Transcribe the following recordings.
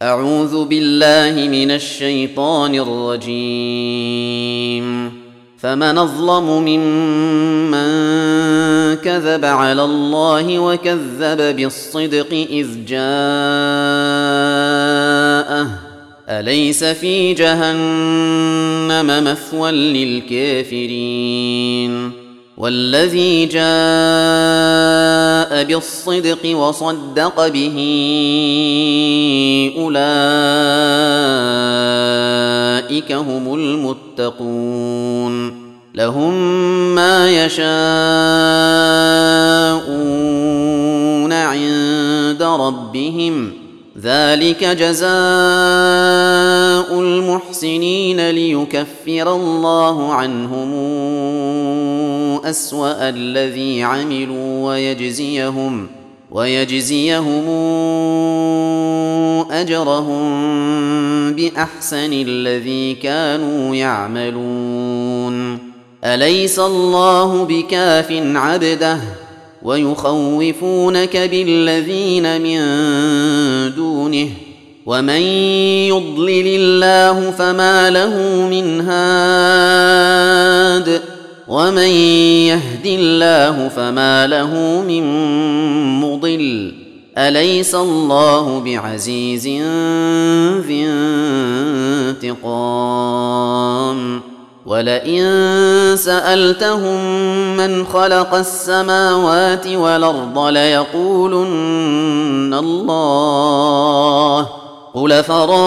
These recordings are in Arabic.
أعوذ بالله من الشيطان الرجيم. فمن أظلم ممن كذب على الله وكذب بالصدق إذ جاءه أليس في جهنم مثوى للكافرين والذي جاء بالصدق وصدق به أولئك هم المتقون لهم ما يشاءون عند ربهم ذلك جزاء المحسنين ليكفر الله عنهم أسوأ الذي عملوا ويجزيهم أجرهم بأحسن الذي كانوا يعملون أليس الله بكاف عبده ويخوفونك بالذين من دونه ومن يضلل الله فما له من هاد ومن يهد الله فما له من مضل أليس الله بعزيز ذي انتقام ولئن سألتهم من خلق السماوات والأرض ليقولن الله قل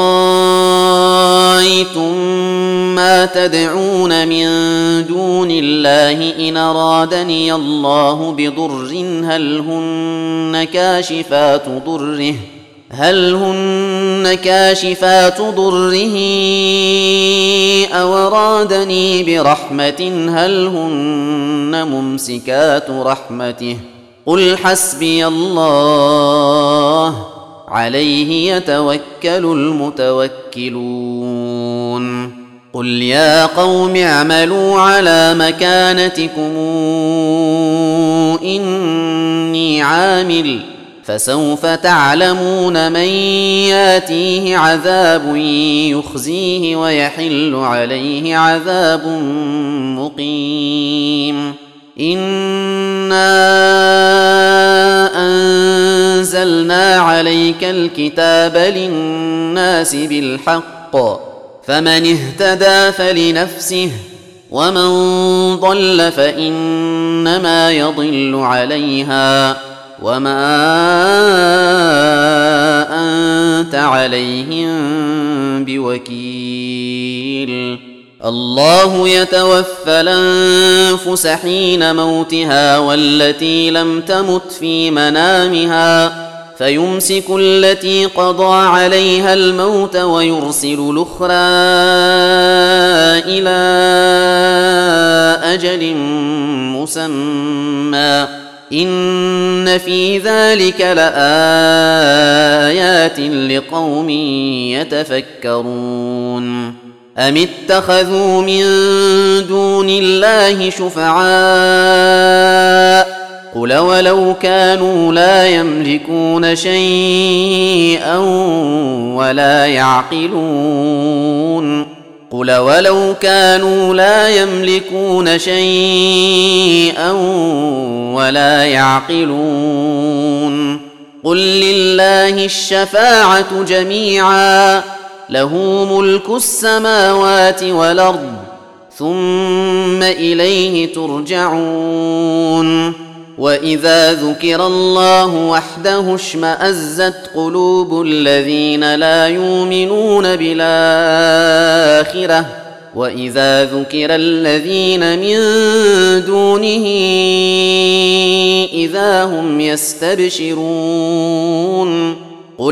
فرأيتم ما تدعون من دون الله إن أرادني الله بضر هل هن كاشفات ضره أو أرادني برحمة هل هن ممسكات رحمته قل حسبي الله عليه يتوكل المتوكلون قل يا قوم اعملوا على مكانتكم إني عامل فسوف تعلمون من ياتيه عذاب يخزيه ويحل عليه عذاب مقيم إنا أنزلنا عليك الكتاب للناس بالحق فمن اهتدى فلنفسه ومن ضل فإنما يضل عليها وما أنت عليهم بوكيل الله يتوفى الأنفس حين موتها والتي لم تمت في منامها فيمسك التي قضى عليها الموت ويرسل الأخرى إلى أجل مسمى إن في ذلك لآيات لقوم يتفكرون أم اتخذوا من دون الله شفعاء قل ولو كانوا لا يملكون شيئا ولا يعقلون قل ولو كانوا لا يملكون شيئا ولا يعقلون قل لله الشفاعة جميعا له ملك السماوات والأرض ثم إليه ترجعون وإذا ذكر الله وحده اشمأزت قلوب الذين لا يؤمنون بالآخرة وإذا ذكر الذين من دونه إذا هم يستبشرون قل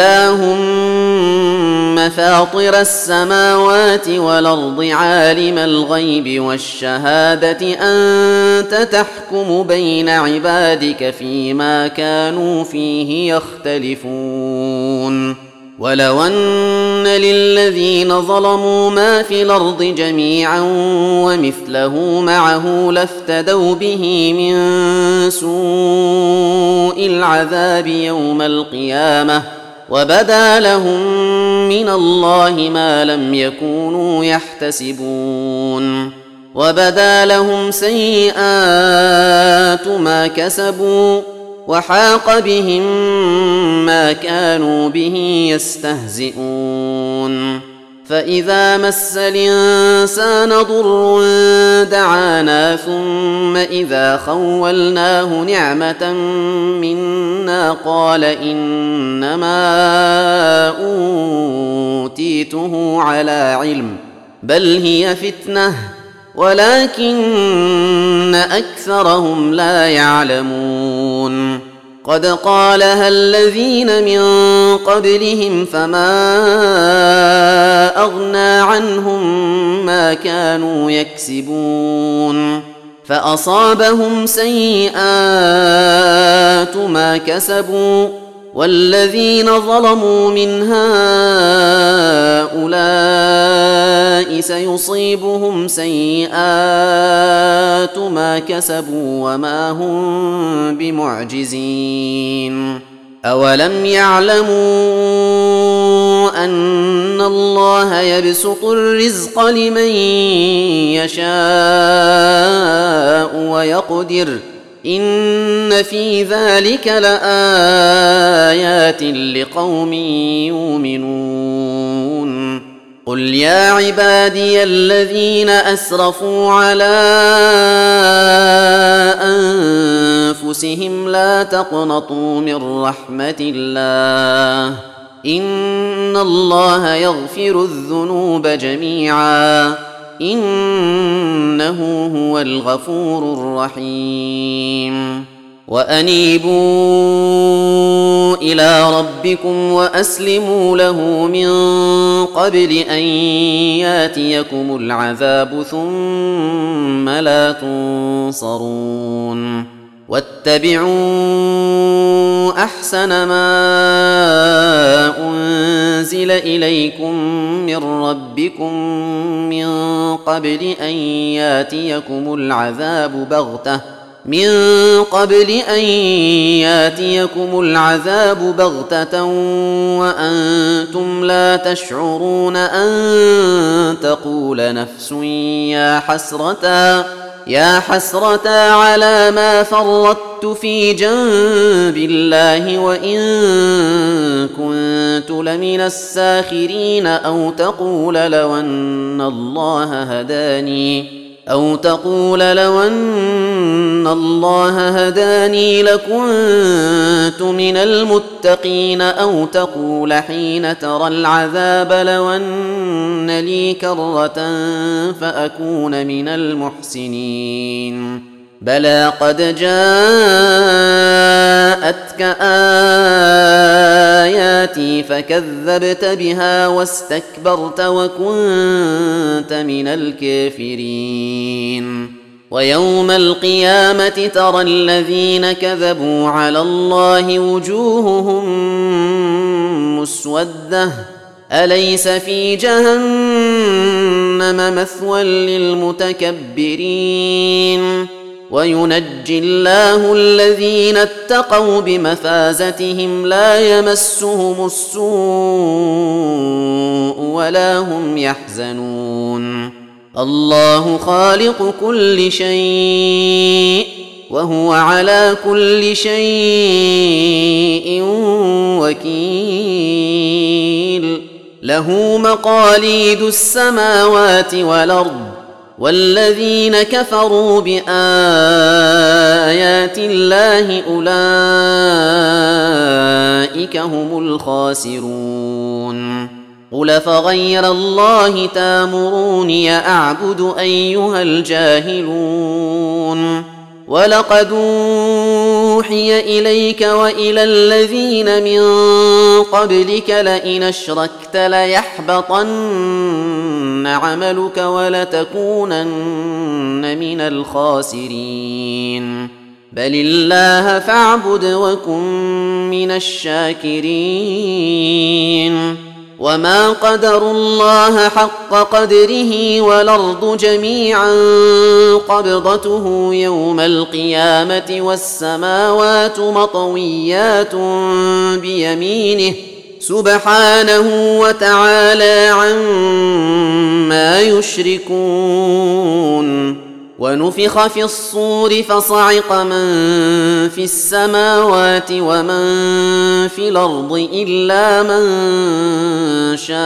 اللهم فاطر السماوات والأرض عالم الغيب والشهادة أنت تحكم بين عبادك فيما كانوا فيه يختلفون ولو أن للذين ظلموا ما في الأرض جميعا ومثله معه لافتدوا به من سوء العذاب يوم القيامة وبدا لهم من الله ما لم يكونوا يحتسبون وبدا لهم سيئات ما كسبوا وحاق بهم ما كانوا به يستهزئون فإذا مس الإنسان ضر دعانا ثم إذا خولناه نعمة منا قال إنما أوتيته على علم بل هي فتنة ولكن أكثرهم لا يعلمون قد قالها الذين من قبلهم فما أغنى عنهم ما كانوا يكسبون فأصابهم سيئات ما كسبوا والذين ظلموا من هؤلاء سيصيبهم سيئات ما كسبوا وما هم بمعجزين أولم يعلموا أن الله يبسط الرزق لمن يشاء ويقدر إن في ذلك لآيات لقوم يؤمنون قل يا عبادي الذين أسرفوا على أنفسهم لا تقنطوا من رحمة الله إن الله يغفر الذنوب جميعا إنه هو الغفور الرحيم وأنيبوا إلى ربكم وأسلموا له من قبل أن ياتيكم العذاب ثم لا تنصرون واتبعوا أحسن ما أنزل إليكم من ربكم من قبل أن ياتيكم العذاب بغتة وأنتم لا تشعرون أن تقول نفس يا حسرتا على ما فرطت في جنب الله وإن كنت لمن الساخرين أو تقول لو أن الله هداني لكنت من المتقين أو تقول حين ترى العذاب لو أن لي كرة فأكون من المحسنين بلى قد جاءتك آياتي فكذبت بها واستكبرت وكنت من الكافرين ويوم القيامة ترى الذين كذبوا على الله وجوههم مسودة أليس في جهنم مثوى للمتكبرين وينجي الله الذين اتقوا بمفازتهم لا يمسهم السوء ولا هم يحزنون الله خالق كل شيء وهو على كل شيء وكيل له مقاليد السماوات والأرض والذين كفروا بآيات الله أولئك هم الخاسرون قل فغير الله تامروني أعبد أيها الجاهلون ولقد أوحي إليك وإلى الذين من قبلك لئن أشركت ليحبطن عملك ولتكونن من الخاسرين بل الله فاعبد وكن من الشاكرين وما قدروا الله حق قدره والأرض جميعا قبضته يوم القيامة والسماوات مطويات بيمينه سبحانه وتعالى عما يشركون. ونفخ في الصور فصعق من في السماوات ومن في الأرض إلا من شاء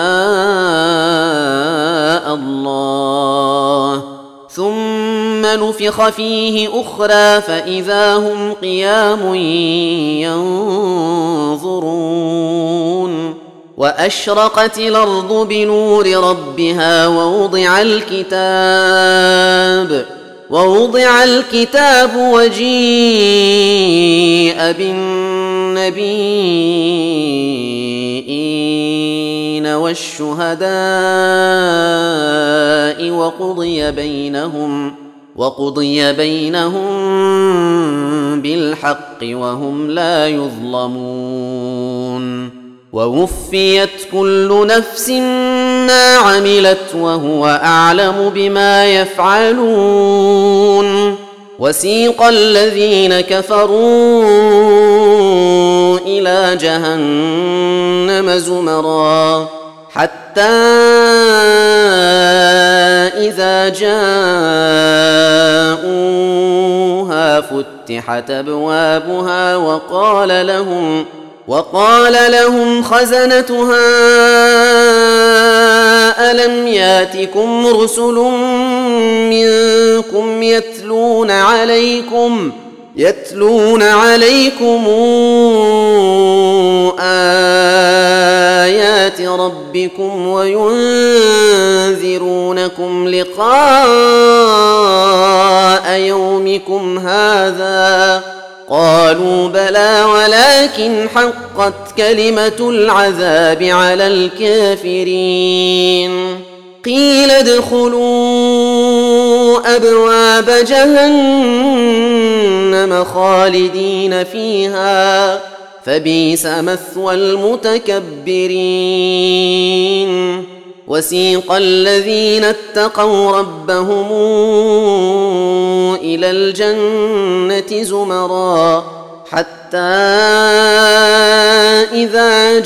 الله، ثم نفخ فيه أخرى فإذا هم قيام ينظرون. وأشرقت الأرض بنور ربها ووضع الكتاب وجيء بالنبيين والشهداء وقضي بينهم بالحق وهم لا يظلمون. ووفيت كل نفس ما عملت وهو أعلم بما يفعلون. وسيق الذين كفروا إلى جهنم زمرا حتى إذا جاءوها فتحت أبوابها وقال لهم خزنتها ألم ياتكم رسل منكم يتلون عليكم آيات ربكم وينذرونكم لقاء يومكم هذا؟ قالوا بلى ولكن حقت كلمة العذاب على الكافرين. قيل ادخلوا أبواب جهنم خالدين فيها فبئس مثوى المتكبرين. وسيق الذين اتقوا ربهم إلى الجنة زمرا حتى إذا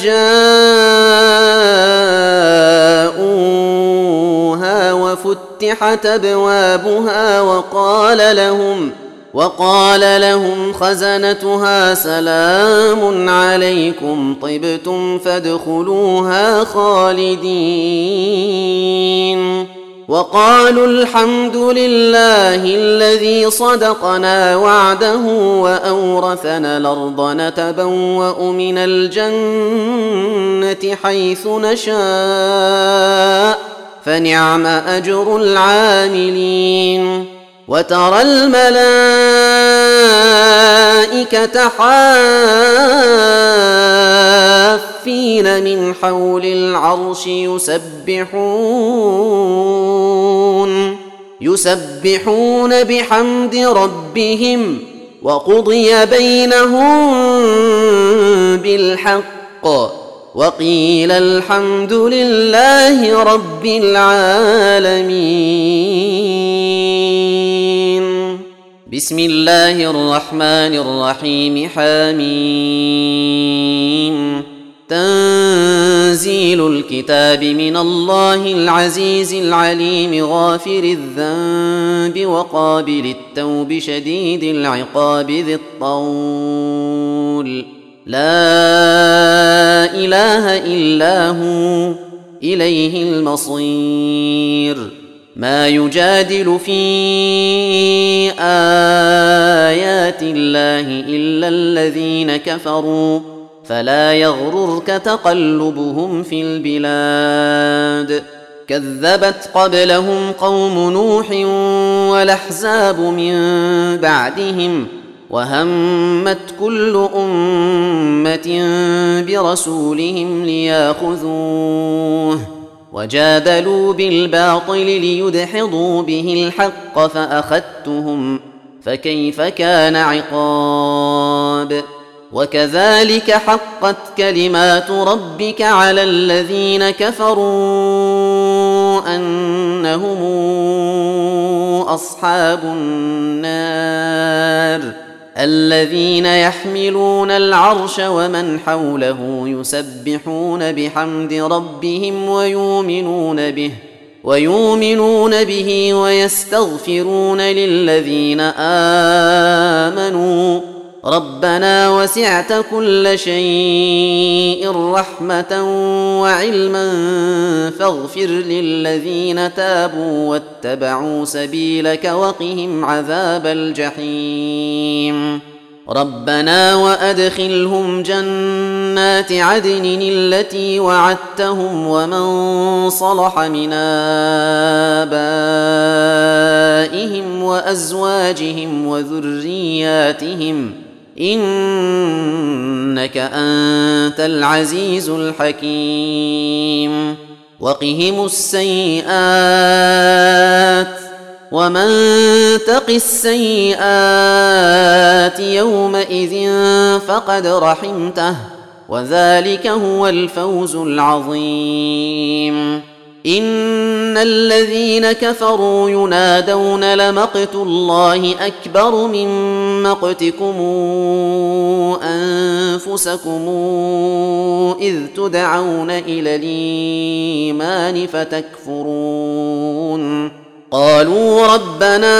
جاءوها وفتحت أبوابها وقال لهم خزنتها سلام عليكم طبتم فادخلوها خالدين. وقالوا الحمد لله الذي صدقنا وعده وأورثنا الأرض نتبوأ من الجنة حيث نشاء فنعم أجر العاملين. وترى الملائكة حافين من حول العرش يسبحون بحمد ربهم وقضي بينهم بالحق وقيل الحمد لله رب العالمين. بسم الله الرحمن الرحيم. حميم. تنزيل الكتاب من الله العزيز العليم غافر الذنب وقابل التوب شديد العقاب ذي الطول لا إله إلا هو إليه المصير. ما يجادل في آيات الله إلا الذين كفروا فلا يغررك تقلبهم في البلاد. كذبت قبلهم قوم نوح والأحزاب من بعدهم وهمت كل أمة برسولهم ليأخذوه وجادلوا بالباطل ليدحضوا به الحق فأخذتهم فكيف كان عقاب. وكذلك حقت كلمات ربك على الذين كفروا أنهم أصحاب النار الذين يحملون العرش ومن حوله يسبحون بحمد ربهم ويؤمنون به ويستغفرون للذين آمنوا ربنا وسعت كل شيء رحمة وعلما فاغفر للذين تابوا واتبعوا سبيلك وقهم عذاب الجحيم ربنا وأدخلهم جنات عدن التي وعدتهم ومن صلح من آبائهم وأزواجهم وذرياتهم إنك أنت العزيز الحكيم وقهم السيئات ومن تق السيئات يومئذ فقد رحمته وذلك هو الفوز العظيم إن الذين كفروا ينادون لمقت الله أكبر من مقتكم أنفسكم إذ تدعون إلى الإيمان فتكفرون قالوا ربنا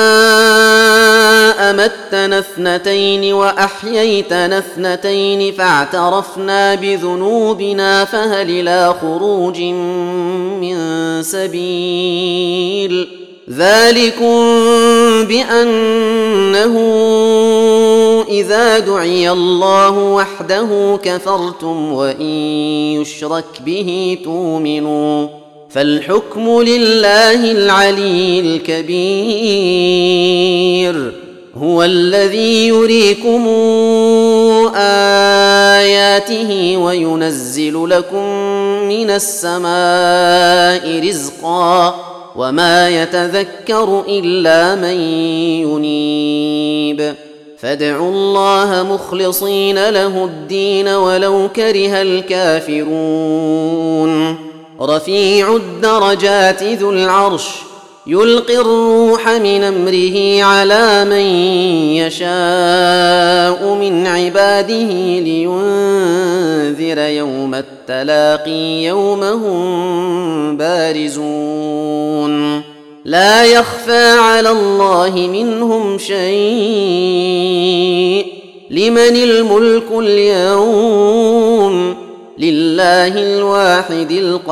أمتنا اثنتين وأحييتنا اثنتين فاعترفنا بذنوبنا فهل إلى خروج من سبيل ذلكم بأنه إذا دعي الله وحده كفرتم وإن يشرك به تؤمنوا فالحكم لله العلي الكبير هو الذي يريكم آياته وينزل لكم من السماء رزقا وما يتذكر إلا من ينيب فادعوا الله مخلصين له الدين ولو كره الكافرون رفيع الدرجات ذو العرش يلقي الروح من أمره على من يشاء من عباده لينذر يوم التلاقي يوم هم بارزون لا يخفى على الله منهم شيء لمن الملك اليوم لله الواحد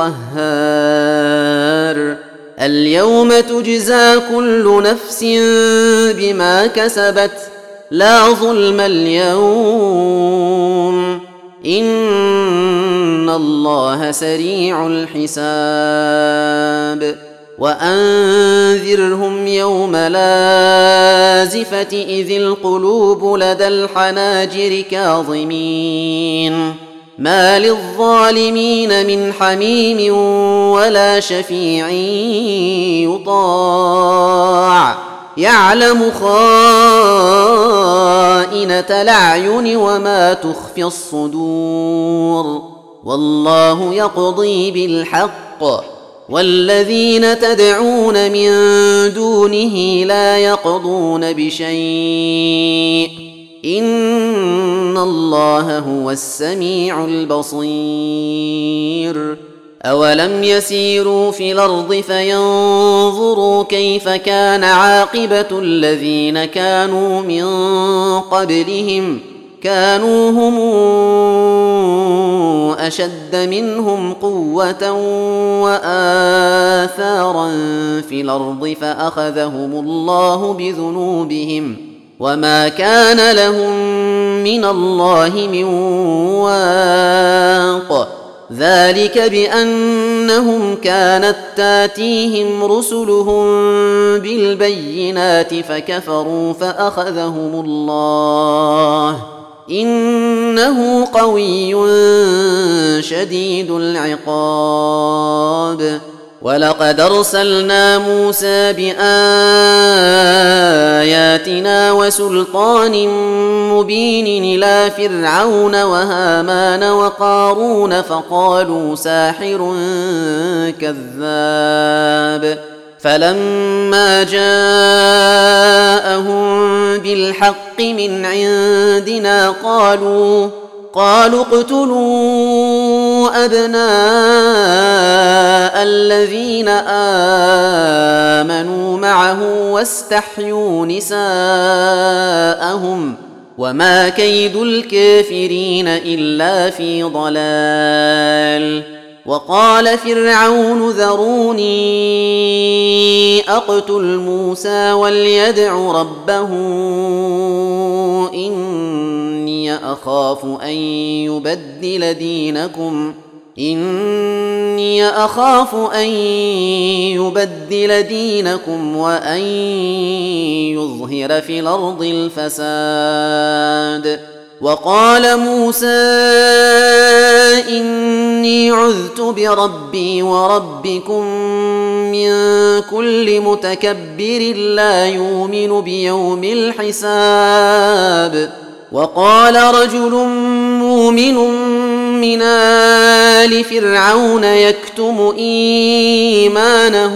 القهار اليوم تجزى كل نفس بما كسبت لا ظلم اليوم إن الله سريع الحساب وأنذرهم يوم لازفة إذ القلوب لدى الحناجر كاظمين ما للظالمين من حميم ولا شفيع يطاع يعلم خائنة الأعين وما تخفي الصدور والله يقضي بالحق والذين تدعون من دونه لا يقضون بشيء إن الله هو السميع البصير أولم يسيروا في الأرض فينظروا كيف كان عاقبة الذين كانوا من قبلهم كانوا هم أشد منهم قوة وآثارا في الأرض فأخذهم الله بذنوبهم وما كان لهم من الله من واق ذلك بأنهم كانت تاتيهم رسلهم بالبينات فكفروا فأخذهم الله إنه قوي شديد العقاب ولقد أرسلنا موسى بآياتنا وسلطان مبين إلى فرعون وهامان وقارون فقالوا ساحر كذاب فلما جاءهم بالحق من عندنا قالوا اقتلوا أبناء الذين آمنوا معه واستحيوا نساءهم وما كيد الكافرين إلا في ضلال. وقال فرعون ذروني أقتل موسى وليدع ربه إني أخاف أن يبدل دينكم وأن يظهر في الأرض الفساد. وقال موسى إني عذت بربي وربكم من كل متكبر لا يؤمن بيوم الحساب. وقال رجل مؤمن من آل فرعون يكتم إيمانه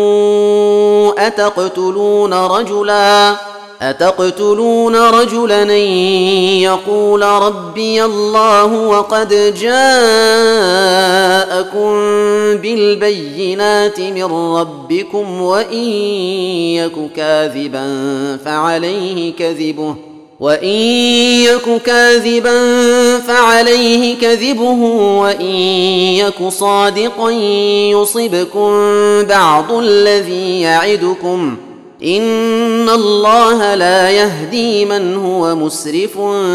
أتقتلون رجلا أن يقول ربي الله وقد جاءكم بالبينات من ربكم وإن يك كاذبا فعليه كذبه وإن يك صادقا يصبكم بعض الذي يعدكم إن الله لا يهدي من هو مسرف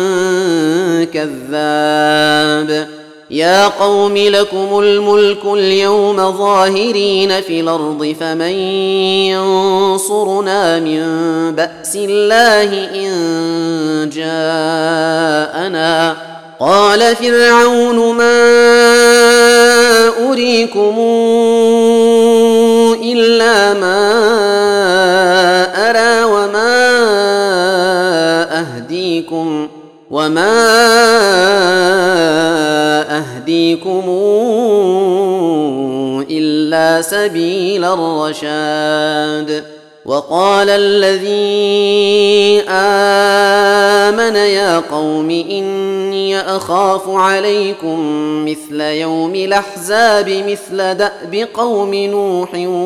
كذاب. يا قوم لكم الملك اليوم ظاهرين في الأرض فمن ينصرنا من بأس الله إن جاءنا. قال فرعون ما أريكم إلا ما أرى وما أهديكم إلا سبيل الرشاد. وقال الذي آمن يا قوم إني أخاف عليكم مثل يوم الأحزاب مثل دأب قوم نوح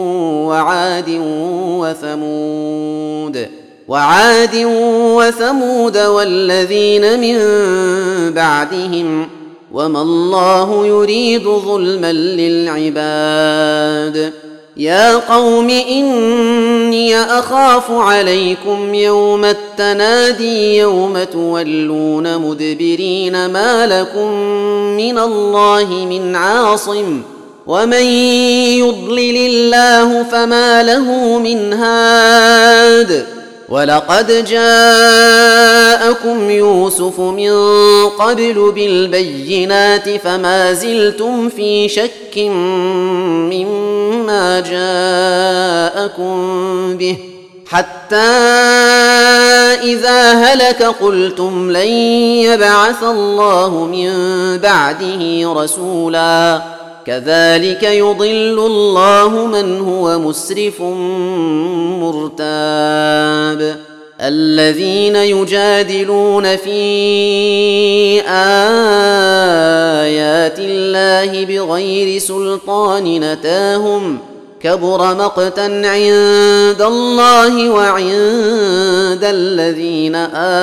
وعاد وثمود والذين من بعدهم وما الله يريد ظلما للعباد. يا قوم إني أخاف عليكم يوم التنادي يوم تولون مدبرين ما لكم من الله من عاصم ومن يضلل الله فما له من هاد. ولقد جاءكم يوسف من قبل بالبينات فما زلتم في شك مما جاءكم به حتى إذا هلك قلتم لن يبعث الله من بعده رسولا كذلك يضل الله من هو مسرف مرتاب. الذين يجادلون في آيات الله بغير سلطان أتاهم كبر مقتا عند الله وعند الذين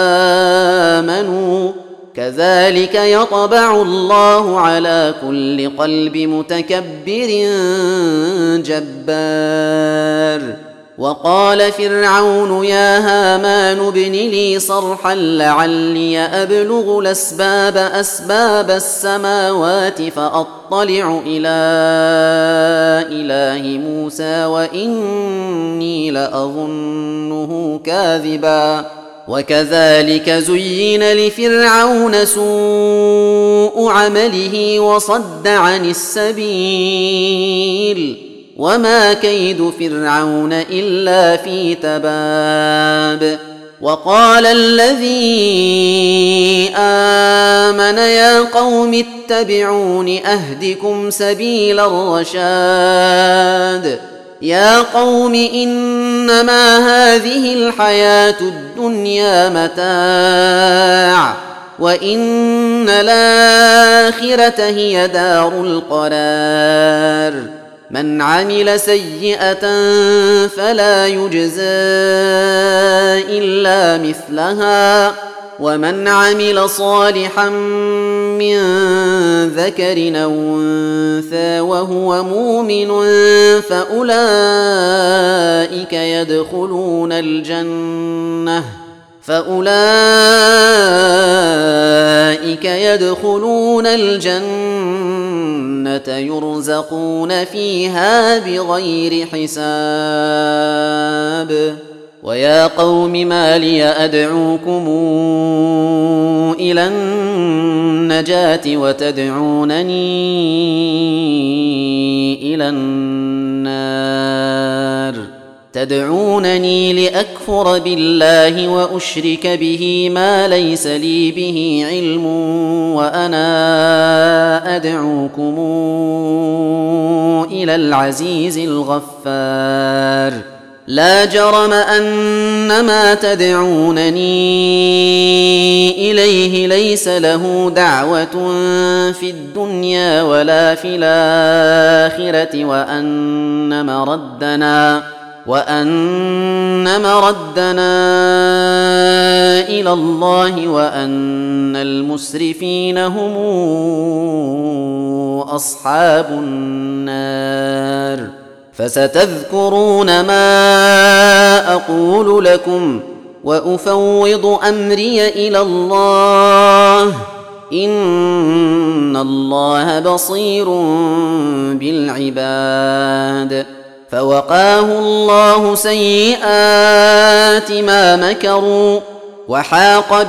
آمنوا كذلك يطبع الله على كل قلب متكبر جبار. وقال فرعون يا هامان ابن لي صرحا لعلي أبلغ أسباب السماوات فأطلع إلى إله موسى وإني لأظنه كاذبا. وكذلك زين لفرعون سوء عمله وصد عن السبيل وما كيد فرعون إلا في تباب. وقال الذي آمن يا قوم اتبعون أهدكم سبيل الرشاد. يا قوم إنما هذه الحياة الدنيا متاع وإن الآخرة هي دار القرار من عمل سيئة فلا يجزى إلا مثلها ومن عمل صالحا من ذكر أو أنثى وهو مؤمن فأولئك يدخلون الجنة يرزقون فيها بغير حساب ويا قوم ما لي أدعوكم إلى النجاة وتدعونني إلى النار تدعونني لأكفر بالله وأشرك به ما ليس لي به علم وأنا أدعوكم إلى العزيز الغفار لا جرم أن ما تدعونني إليه ليس له دعوة في الدنيا ولا في الآخرة وأن مردنا إلى الله وأن المسرفين هم أصحاب النار فستذكرون ما أقول لكم وأفوض أمري إلى الله إن الله بصير بالعباد فوقاه الله سيئات ما مكروا وحاق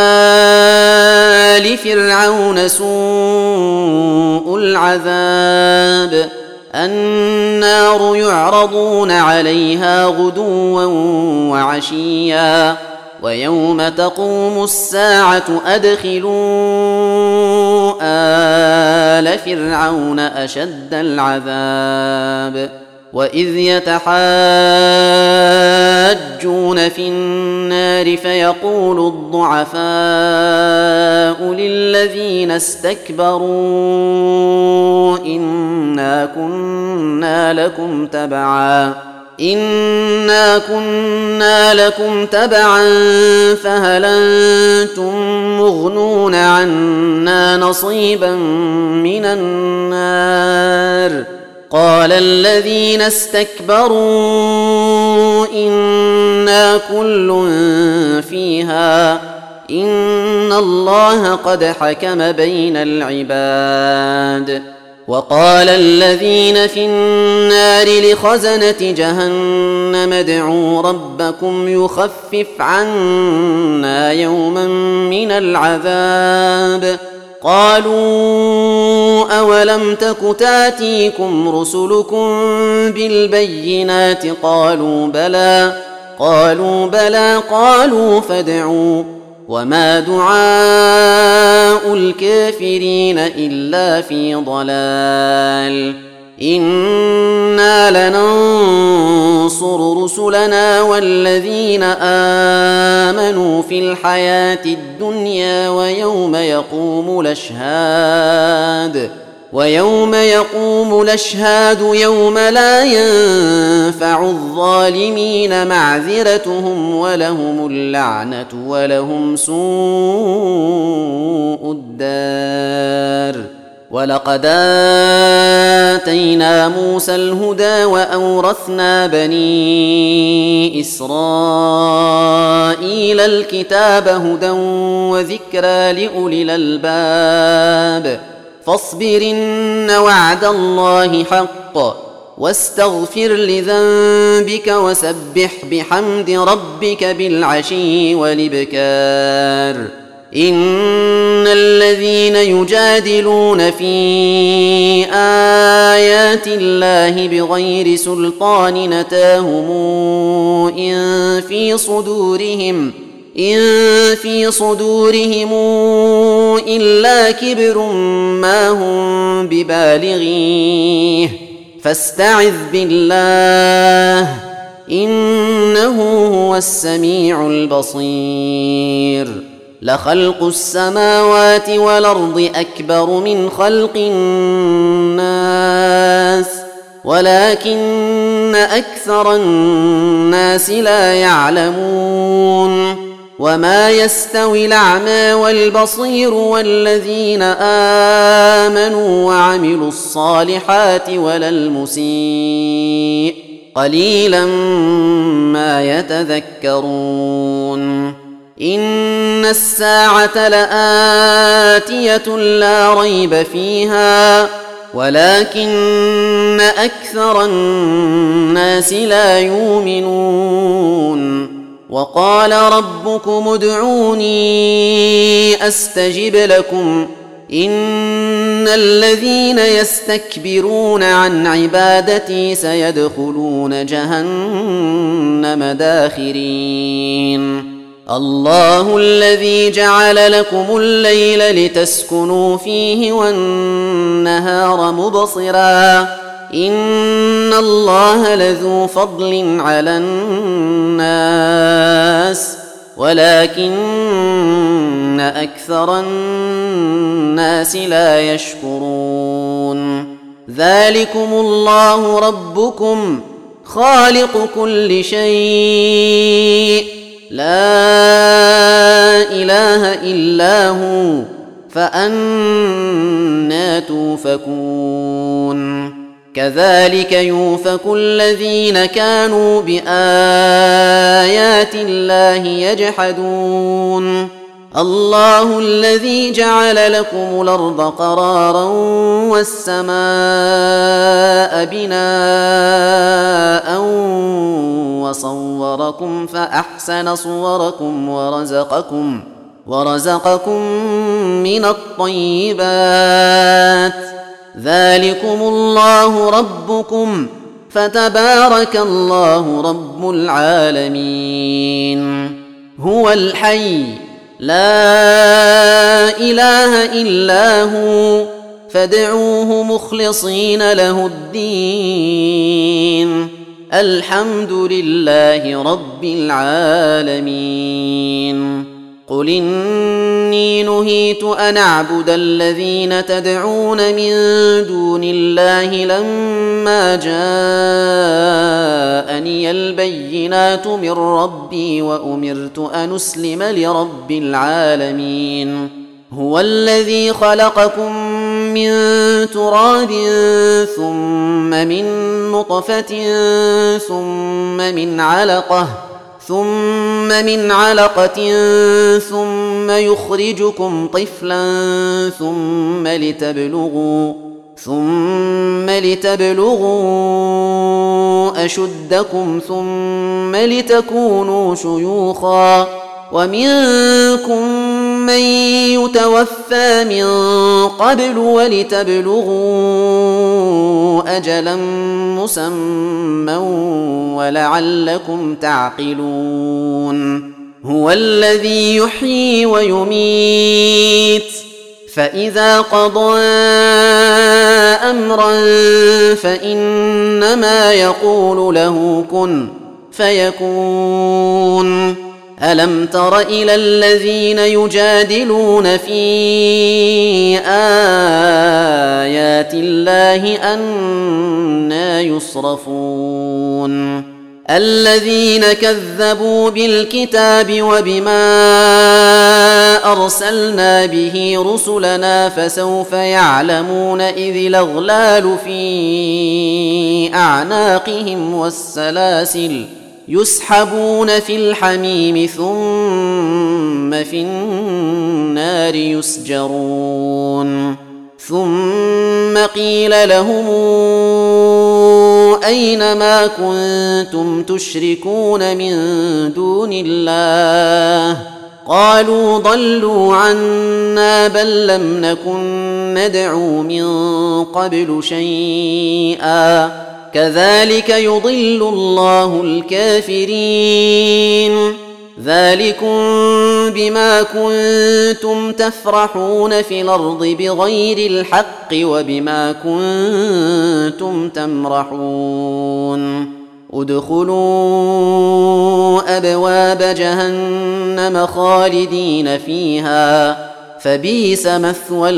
بآل فرعون سوء العذاب النار يعرضون عليها غدوا وعشيا ويوم تقوم الساعة أدخلوا آل فرعون أشد العذاب وإذ يتحاجون في النار فيقول الضعفاء للذين استكبروا إنا كنا لكم تبعا فهل أنتم مغنون عنا نصيبا من النار قال الذين استكبروا إنا كل فيها إن الله قد حكم بين العباد وقال الذين في النار لخزنة جهنم ادعوا ربكم يخفف عنا يوما من العذاب قالوا أولم تك تاتيكم رسلكم بالبينات قالوا بلى قالوا فادعوا وما دعاء الكافرين إلا في ضلال إنا لننصر رسلنا والذين آمنوا في الحياة الدنيا ويوم يقوم الأشهاد يوم لا ينفع الظالمين معذرتهم ولهم اللعنة ولهم سوء الدار ولقد آتينا موسى الهدى وأورثنا بني إسرائيل الكتاب هدى وذكرى لأولي الألباب فاصبر إن وعد الله حق واستغفر لذنبك وسبح بحمد ربك بالعشي والإبكار إن الذين يجادلون في آيات الله بغير سلطان أتاهم إن في صدورهم إلا كبر ما هم ببالغيه فاستعذ بالله إنه هو السميع البصير. لخلق السماوات والأرض أكبر من خلق الناس ولكن أكثر الناس لا يعلمون. وما يستوي الأعمى والبصير والذين آمنوا وعملوا الصالحات ولا المسيء قليلا ما يتذكرون. إن الساعة لآتية لا ريب فيها ولكن أكثر الناس لا يؤمنون. وقال ربكم ادعوني أستجب لكم إن الذين يستكبرون عن عبادتي سيدخلون جهنم داخرين. الله الذي جعل لكم الليل لتسكنوا فيه والنهار مبصرا إن الله لذو فضل على الناس ولكن أكثر الناس لا يشكرون. ذلكم الله ربكم خالق كل شيء لا إله إلا هو فأنى توفكون. كذلك يؤفك الذين كانوا بآيات الله يجحدون. الله الذي جعل لكم الأرض قرارا والسماء بناء وصوركم فأحسن صوركم ورزقكم من الطيبات. ذلكم الله ربكم فتبارك الله رب العالمين. هو الحي لا إله إلا هو فادعوه مخلصين له الدين. الحمد لله رب العالمين. قل إني نهيت أن أعبد الذين تدعون من دون الله لما جاءني البينات من ربي وأمرت أن أسلم لرب العالمين. هو الذي خلقكم من تراب ثم من نطفة ثم من علقة ثم يخرجكم طفلا ثم لتبلغوا أشدكم ثم لتكونوا شيوخا ومنكم من يتوفى من قبل ولتبلغوا أجلا مسمى ولعلكم تعقلون. هو الذي يحيي ويميت فإذا قضى أمرا فإنما يقول له كن فيكون. ألم تر إلى الذين يجادلون في آيات الله أنى يصرفون. الذين كذبوا بالكتاب وبما أرسلنا به رسلنا فسوف يعلمون إذ الأغلال في أعناقهم والسلاسل يسحبون في الحميم ثم في النار يسجرون. ثم قيل لهم أين ما كنتم تشركون من دون الله قالوا ضلوا عنا بل لم نكن ندعو من قبل شيئا كذلك يضل الله الكافرين. ذلكم بما كنتم تفرحون في الأرض بغير الحق وبما كنتم تمرحون ادخلوا أبواب جهنم خالدين فيها فبئس مثوى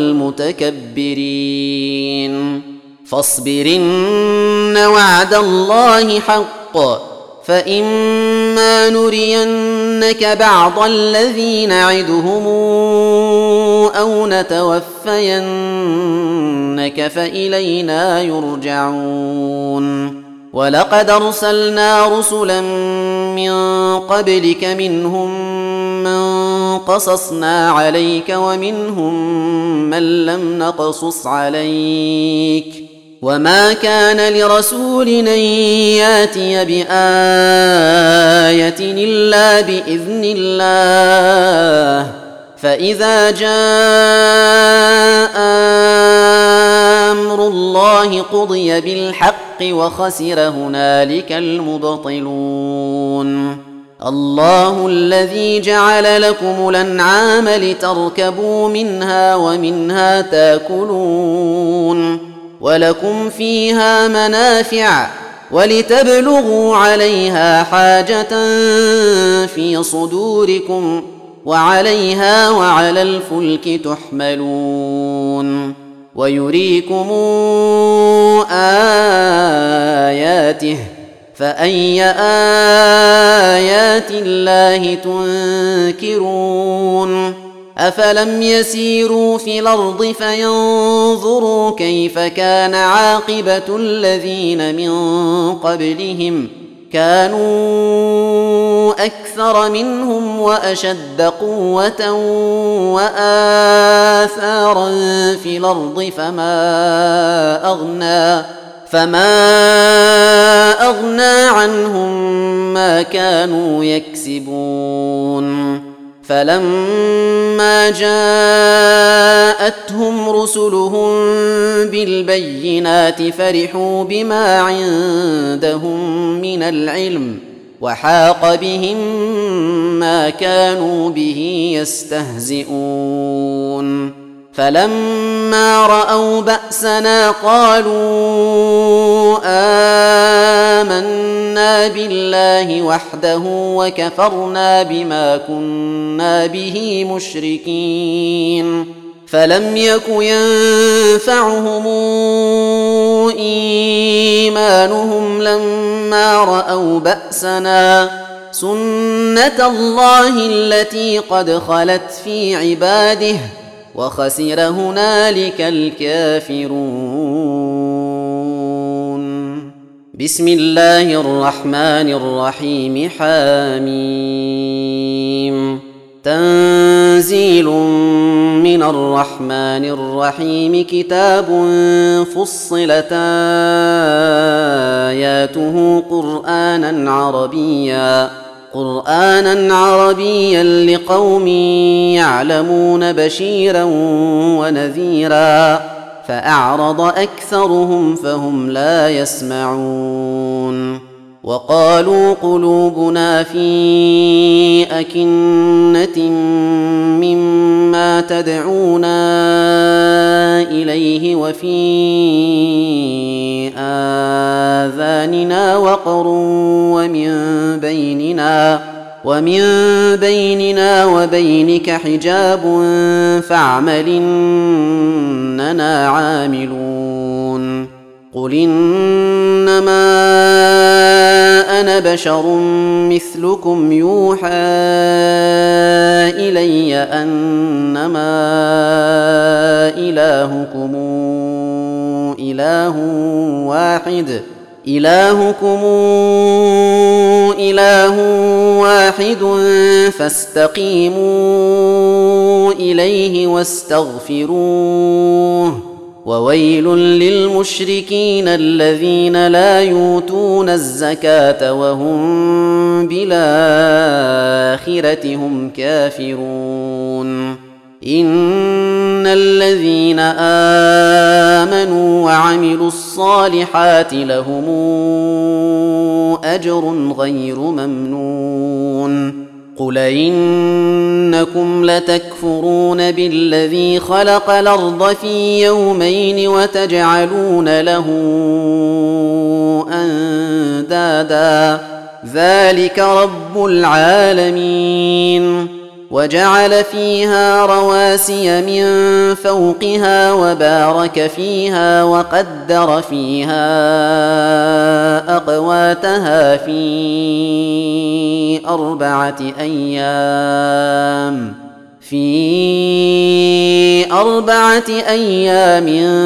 المتكبرين فاصبرن وعد الله حق فإما نرينك بعض الذي نعدهم أو نتوفينك فإلينا يرجعون ولقد أرسلنا رسلا من قبلك منهم من قصصنا عليك ومنهم من لم نقصص عليك وما كان لرسول أن ياتي بآية إلا بإذن الله فإذا جاء أمر الله قضي بالحق وخسر هنالك المبطلون الله الذي جعل لكم الأنعام لتركبوا منها ومنها تاكلون ولكم فيها منافع ولتبلغوا عليها حاجة في صدوركم وعليها وعلى الفلك تحملون ويريكم آياته فأي آيات الله تنكرون أفلم يسيروا في الأرض فينظروا كيف كان عاقبة الذين من قبلهم كانوا أكثر منهم وأشد قوة وآثارا في الأرض فما أغنى عنهم ما كانوا يكسبون فلما جاءتهم رسلهم بالبينات فرحوا بما عندهم من العلم وحاق بهم ما كانوا به يستهزئون فلما رأوا بأسنا قالوا آمنا بالله وحده وكفرنا بما كنا به مشركين فلم يك ينفعهم إيمانهم لما رأوا بأسنا سنة الله التي قد خلت في عباده وخسر هنالك الكافرون بسم الله الرحمن الرحيم حميم تنزيل من الرحمن الرحيم كتاب فصلت آياته قرآنا عربيا لقوم يعلمون بشيرا ونذيرا فأعرض أكثرهم فهم لا يسمعون وقالوا قلوبنا في أكنة مما تدعونا إليه وفي آذاننا وقر ومن بيننا وبينك حجاب فاعمل إننا عاملون قل إنما أنا بشر مثلكم يوحى إلي أنما إلهكم إله واحد فاستقيموا إليه واستغفروه وويل للمشركين الذين لا يؤتون الزكاة وهم بالآخرة هم كافرون إن الذين آمنوا وعملوا الصالحات لهم أجر غير ممنون قل إنكم لتكفرون بالذي خلق الأرض في يومين وتجعلون له أندادا ذلك رب العالمين وجعل فيها رواسي من فوقها وبارك فيها وقدر فيها أقواتها في أربعة أيام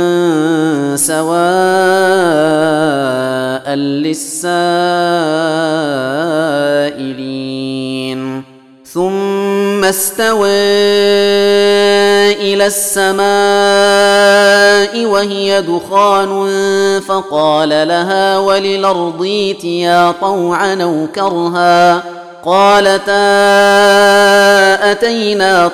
سواء للسائلين ثم استوى إلى السماء وهي دخان فقال لها وللأرض ائتيا طوعا أو كرها قالتا أتينا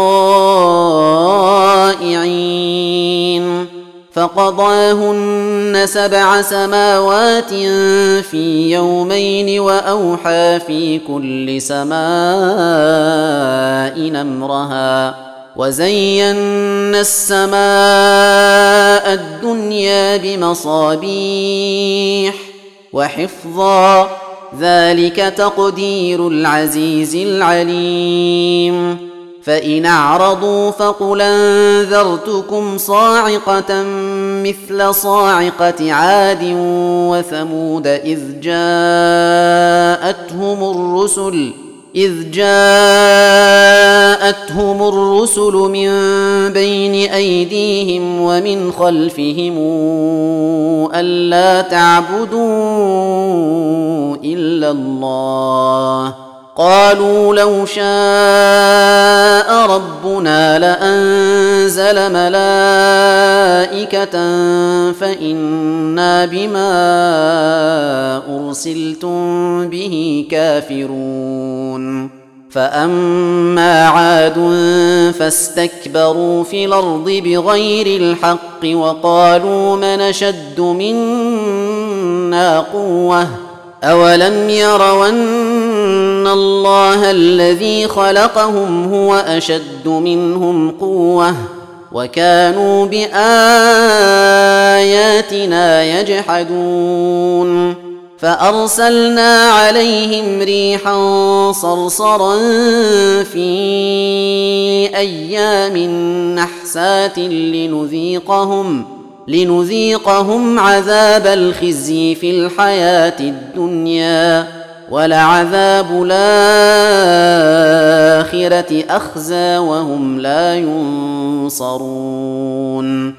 طائعين فقضاهن 7 سماوات في يومين وأوحى في كل سماء أمرها وزينا السماء الدنيا بمصابيح وحفظا ذلك تقدير العزيز العليم فإن أعرضوا فقل أنذرتكم صاعقة مثل صاعقة عاد وثمود إذ جاءتهم الرسل من بين أيديهم ومن خلفهم ألا تعبدوا إلا الله قالوا لو شاء ربنا لأنزل ملائكة فإنا بما أرسلتم به كافرون فأما عاد فاستكبروا في الأرض بغير الحق وقالوا من أشد منا قوة أولم يروا أن الله الذي خلقهم هو أشد منهم قوة وكانوا بآياتنا يجحدون فأرسلنا عليهم ريحا صرصرا في أيام نحسات لنذيقهم عذاب الخزي في الحياة الدنيا ولعذاب الآخرة أخزى وهم لا ينصرون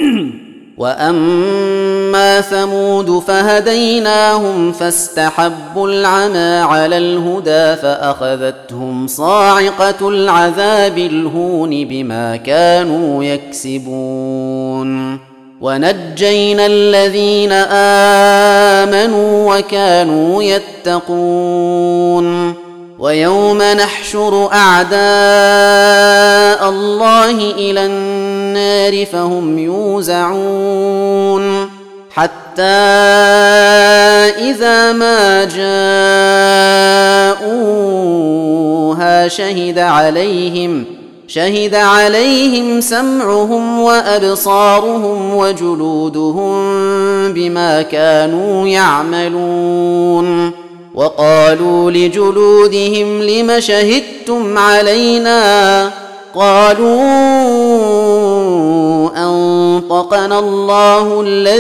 وأما ثمود فهديناهم فاستحبوا العمى على الهدى فأخذتهم صاعقة العذاب الهون بما كانوا يكسبون ونجينا الذين آمنوا وكانوا يتقون ويوم نحشر أعداء الله إلى النار فهم يوزعون حتى إذا ما جاءوها شهد عليهم سمعهم وأبصارهم وجلودهم بما كانوا يعملون وقالوا لجلودهم لم شهدتم علينا قالوا أنطقنا الله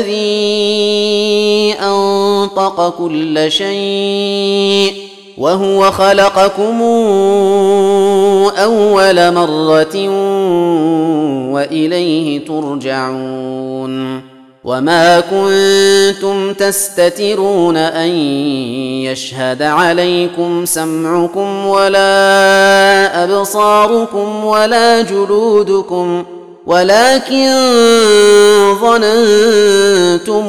الذي أنطق كل شيء وهو خلقكم أول مرة وإليه ترجعون وما كنتم تستترون أن يشهد عليكم سمعكم ولا أبصاركم ولا جلودكم ولكن ظننتم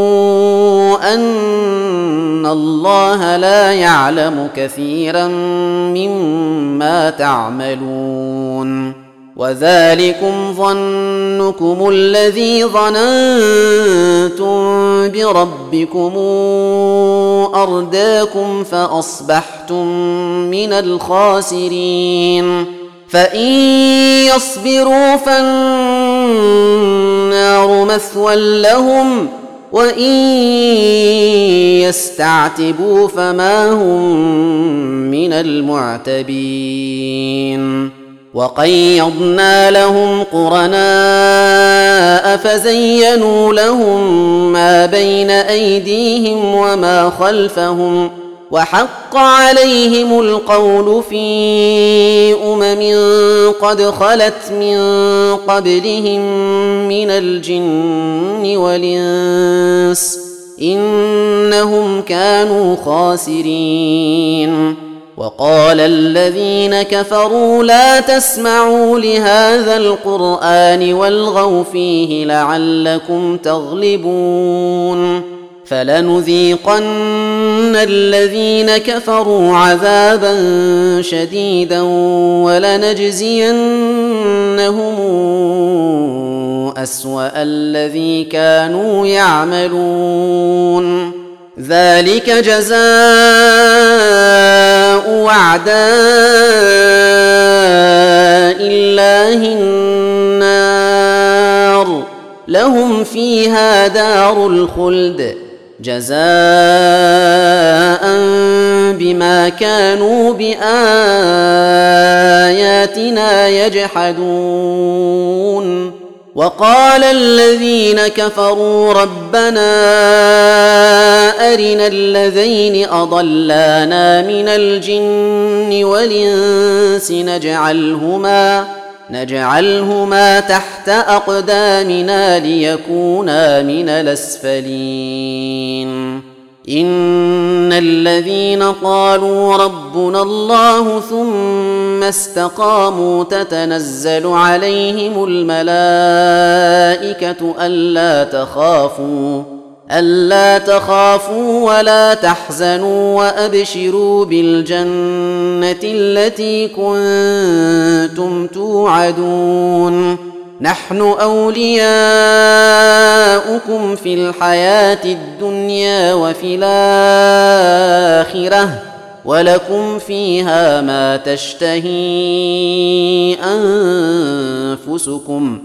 أن الله لا يعلم كثيرا مما تعملون وذلكم ظنكم الذي ظننتم بربكم أرداكم فأصبحتم من الخاسرين فإن يصبروا فالنار مثوى لهم وإن يستعتبوا فما هم من المعتبين وقيضنا لهم قرناء فزينوا لهم ما بين أيديهم وما خلفهم وحق عليهم القول في قد خلت من قبلهم من الجن والإنس إنهم كانوا خاسرين وقال الذين كفروا لا تسمعوا لهذا القرآن والغوا فيه لعلكم تغلبون فلنذيقن الذين كفروا عذابا شديدا ولنجزينهم أسوأ الذي كانوا يعملون ذلك جزاء أعداء الله النار لهم فيها دار الخلد جزاء بما كانوا بآياتنا يجحدون وقال الذين كفروا ربنا أرنا الذين أضلانا من الجن والإنس نجعلهما تحت أقدامنا ليكونا من الأسفلين إن الذين قالوا ربنا الله ثم استقاموا تتنزل عليهم الملائكة ألا تخافوا ولا تحزنوا وأبشروا بالجنة التي كنتم توعدون نحن أولياؤكم في الحياة الدنيا وفي الآخرة ولكم فيها ما تشتهي أنفسكم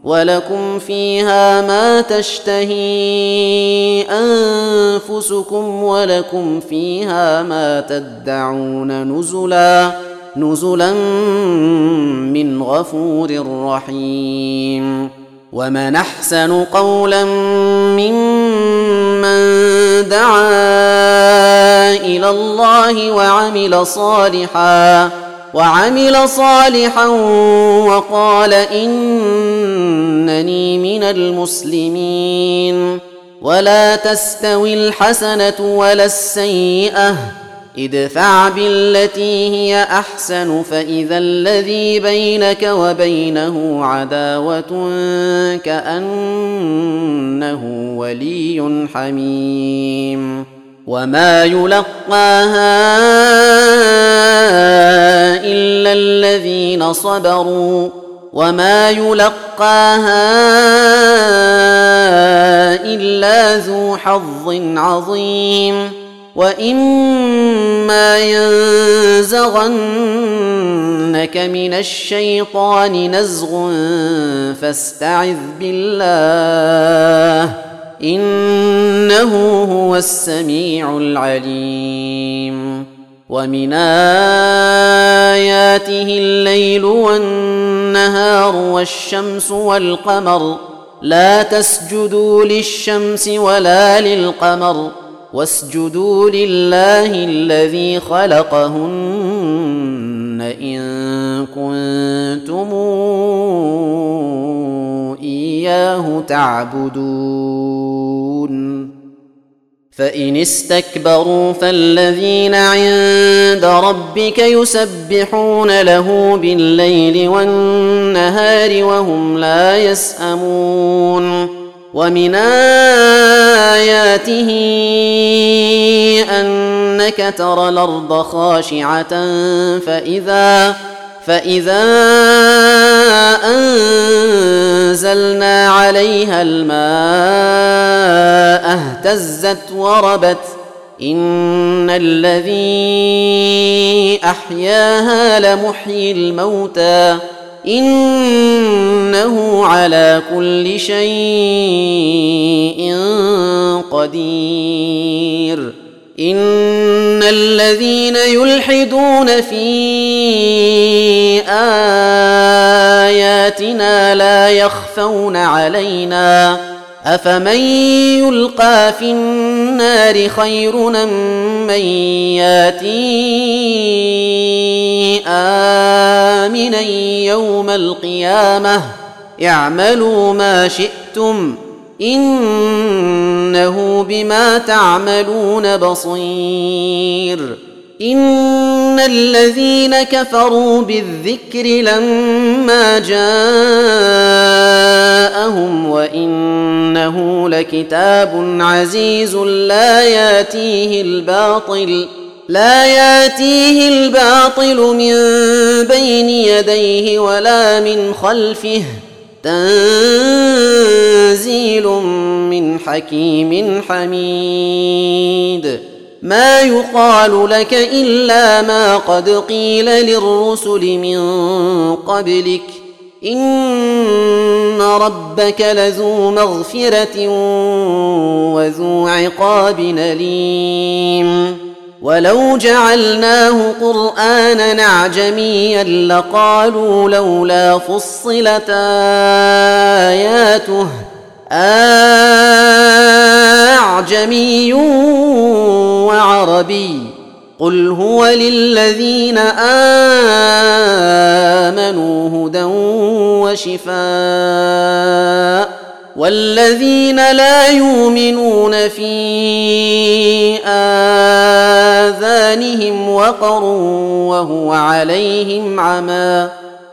ولكم فيها ما تدعون نزلا من غفور رحيم ومن أحسن قولا ممن دعا إلى الله وعمل صالحا وقال إنني من المسلمين ولا تستوي الحسنة ولا السيئة ادفع بالتي هي أحسن فإذا الذي بينك وبينه عداوة كأنه ولي حميم وما يلقاها إلا الذين صبروا وما يلقاها إلا ذو حظ عظيم وإما ينزغنك من الشيطان نزغ فاستعذ بالله إنه هو السميع العليم ومن آياته الليل والنهار والشمس والقمر لا تسجدوا للشمس ولا للقمر واسجدوا لله الذي خلقهن إن كنتم إياه تعبدون فإن استكبروا فالذين عند ربك يسبحون له بالليل والنهار وهم لا يسأمون ومن آياته أنك ترى الأرض خاشعة فإذا أنزلنا عليها الماء اهتزت وربت إن الذي أحياها لمحيي الموتى إنه على كل شيء قدير إن الذين يلحدون في آياتنا لا يخفون علينا أفمن يلقى في النار خير أم من ياتي آمنا يوم القيامة اعملوا ما شئتم إنه بما تعملون بصير إن الذين كفروا بالذكر لما جاءهم وإنه لكتاب عزيز لا ياتيه الباطل من بين يديه ولا من خلفه تنزيل من حكيم حميد ما يقال لك إلا ما قد قيل للرسل من قبلك إن ربك لذو مغفرة وذو عقاب أليم ولو جعلناه قرآنا أعجميا لقالوا لولا فصلت آياته أعجمي وعربي قل هو للذين آمنوا هدى وشفاء والذين لا يؤمنون في آذانهم وقر وهو عليهم عمى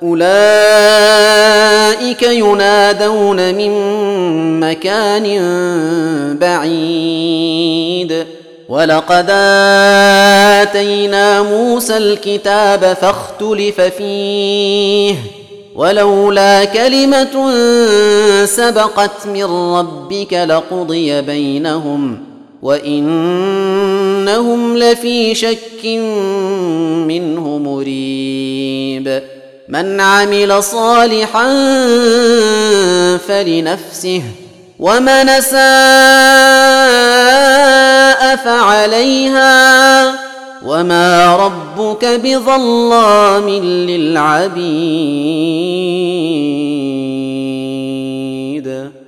أولئك ينادون من مكان بعيد ولقد آتينا موسى الكتاب فاختلف فيه ولولا كلمة سبقت من ربك لقضي بينهم وإنهم لفي شك منه مريب من عمل صالحا فلنفسه ومن أساء فعليها وما ربك بظلام للعبيد